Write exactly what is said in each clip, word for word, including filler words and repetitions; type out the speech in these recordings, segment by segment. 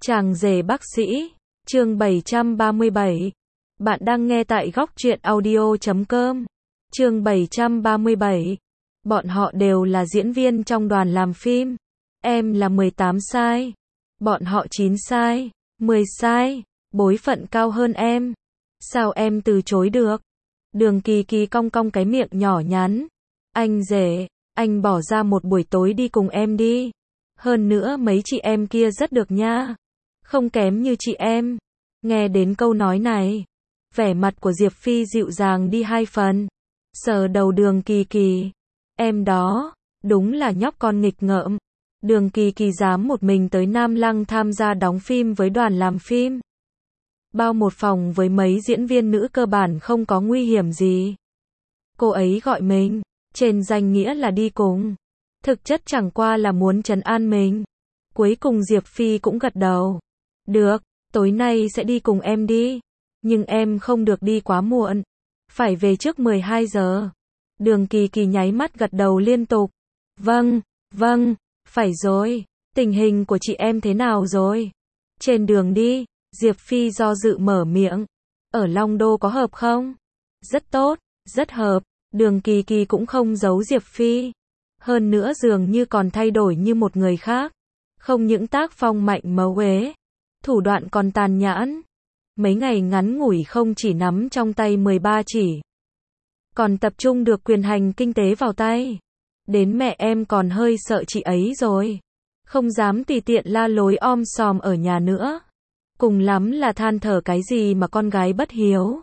Chàng rể bác sĩ, chương bảy trăm ba mươi bảy. Bạn đang nghe tại góc truyện audio chấm com. Chương bảy trăm ba mươi bảy. Bọn họ đều là diễn viên trong đoàn làm phim. Em là mười tám sai. Bọn họ chín sai, mười sai. Bối phận cao hơn em. Sao em từ chối được? Đường Kỳ Kỳ cong cong cái miệng nhỏ nhắn. Anh rể, anh bỏ ra một buổi tối đi cùng em đi. Hơn nữa mấy chị em kia rất được nha. Không kém như chị em. Nghe đến câu nói này, vẻ mặt của Diệp Phi dịu dàng đi hai phần. Sờ đầu Đường Kỳ Kỳ. Em đó, đúng là nhóc con nghịch ngợm. Đường Kỳ Kỳ dám một mình tới Nam Lăng tham gia đóng phim với đoàn làm phim. Bao một phòng với mấy diễn viên nữ cơ bản không có nguy hiểm gì. Cô ấy gọi mình, trên danh nghĩa là đi cùng. Thực chất chẳng qua là muốn trấn an mình. Cuối cùng Diệp Phi cũng gật đầu. Được, tối nay sẽ đi cùng em đi. Nhưng em không được đi quá muộn. Phải về trước mười hai giờ. Đường Kỳ Kỳ nháy mắt gật đầu liên tục. Vâng, vâng, phải rồi. Tình hình của chị em thế nào rồi? Trên đường đi, Diệp Phi do dự mở miệng. Ở Long Đô có hợp không? Rất tốt, rất hợp. Đường Kỳ Kỳ cũng không giấu Diệp Phi. Hơn nữa dường như còn thay đổi như một người khác. Không những tác phong mạnh mấu uế, thủ đoạn còn tàn nhẫn. Mấy ngày ngắn ngủi không chỉ nắm trong tay mười ba chỉ, còn tập trung được quyền hành kinh tế vào tay. Đến mẹ em còn hơi sợ chị ấy rồi. Không dám tùy tiện la lối om sòm ở nhà nữa. Cùng lắm là than thở cái gì mà con gái bất hiếu.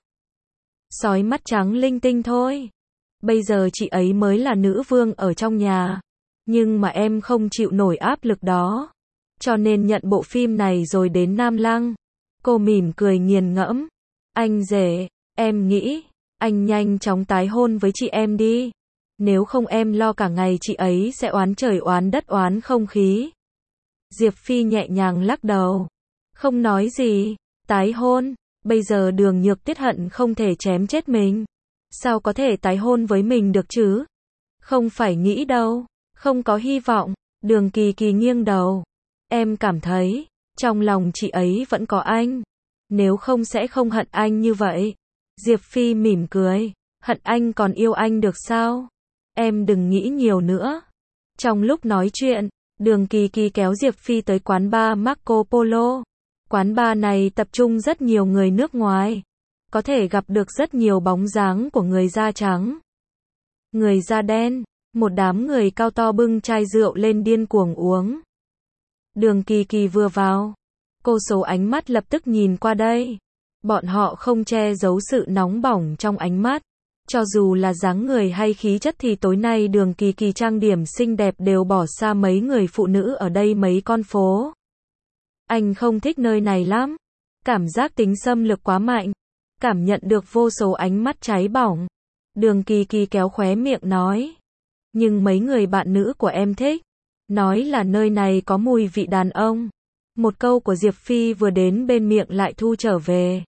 Sói mắt trắng linh tinh thôi. Bây giờ chị ấy mới là nữ vương ở trong nhà. Nhưng mà em không chịu nổi áp lực đó. Cho nên nhận bộ phim này rồi đến Nam Lăng. Cô mỉm cười nghiền ngẫm. Anh rể, em nghĩ, anh nhanh chóng tái hôn với chị em đi. Nếu không em lo cả ngày chị ấy sẽ oán trời oán đất oán không khí. Diệp Phi nhẹ nhàng lắc đầu. Không nói gì, tái hôn, bây giờ Đường Nhược Tuyết hận không thể chém chết mình. Sao có thể tái hôn với mình được chứ? Không phải nghĩ đâu, không có hy vọng. Đường Kỳ Kỳ nghiêng đầu. Em cảm thấy, trong lòng chị ấy vẫn có anh. Nếu không sẽ không hận anh như vậy. Diệp Phi mỉm cười. Hận anh còn yêu anh được sao? Em đừng nghĩ nhiều nữa. Trong lúc nói chuyện, Đường Kỳ Kỳ kéo Diệp Phi tới quán bar Marco Polo. Quán bar này tập trung rất nhiều người nước ngoài. Có thể gặp được rất nhiều bóng dáng của người da trắng, người da đen. Một đám người cao to bưng chai rượu lên điên cuồng uống. Đường Kỳ Kỳ vừa vào, cô số ánh mắt lập tức nhìn qua đây. Bọn họ không che giấu sự nóng bỏng trong ánh mắt. Cho dù là dáng người hay khí chất thì tối nay Đường Kỳ Kỳ trang điểm xinh đẹp đều bỏ xa mấy người phụ nữ ở đây mấy con phố. Anh không thích nơi này lắm. Cảm giác tính xâm lược quá mạnh. Cảm nhận được vô số ánh mắt cháy bỏng. Đường Kỳ Kỳ kéo khóe miệng nói. Nhưng mấy người bạn nữ của em thích. Nói là nơi này có mùi vị đàn ông. Một câu của Diệp Phi vừa đến bên miệng lại thu trở về.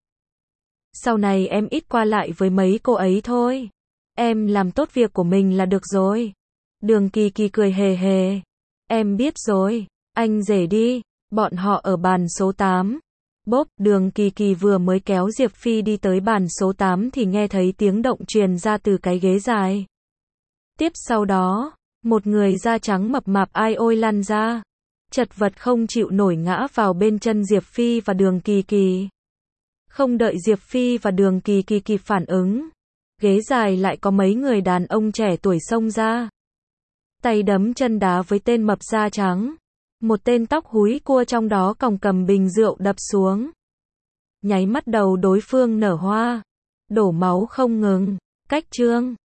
Sau này em ít qua lại với mấy cô ấy thôi. Em làm tốt việc của mình là được rồi. Đường Kỳ Kỳ cười hề hề. Em biết rồi, anh rể đi. Bọn họ ở bàn số tám. Bốp, Đường Kỳ Kỳ vừa mới kéo Diệp Phi đi tới bàn số tám thì nghe thấy tiếng động truyền ra từ cái ghế dài. Tiếp sau đó, một người da trắng mập mạp ai ôi lăn ra. Chật vật không chịu nổi ngã vào bên chân Diệp Phi và Đường Kỳ Kỳ. Không đợi Diệp Phi và Đường Kỳ Kỳ kịp phản ứng, ghế dài lại có mấy người đàn ông trẻ tuổi xông ra. Tay đấm chân đá với tên mập da trắng. Một tên tóc húi cua trong đó còng cầm bình rượu đập xuống. Nháy mắt đầu đối phương nở hoa. Đổ máu không ngừng. Cách trương.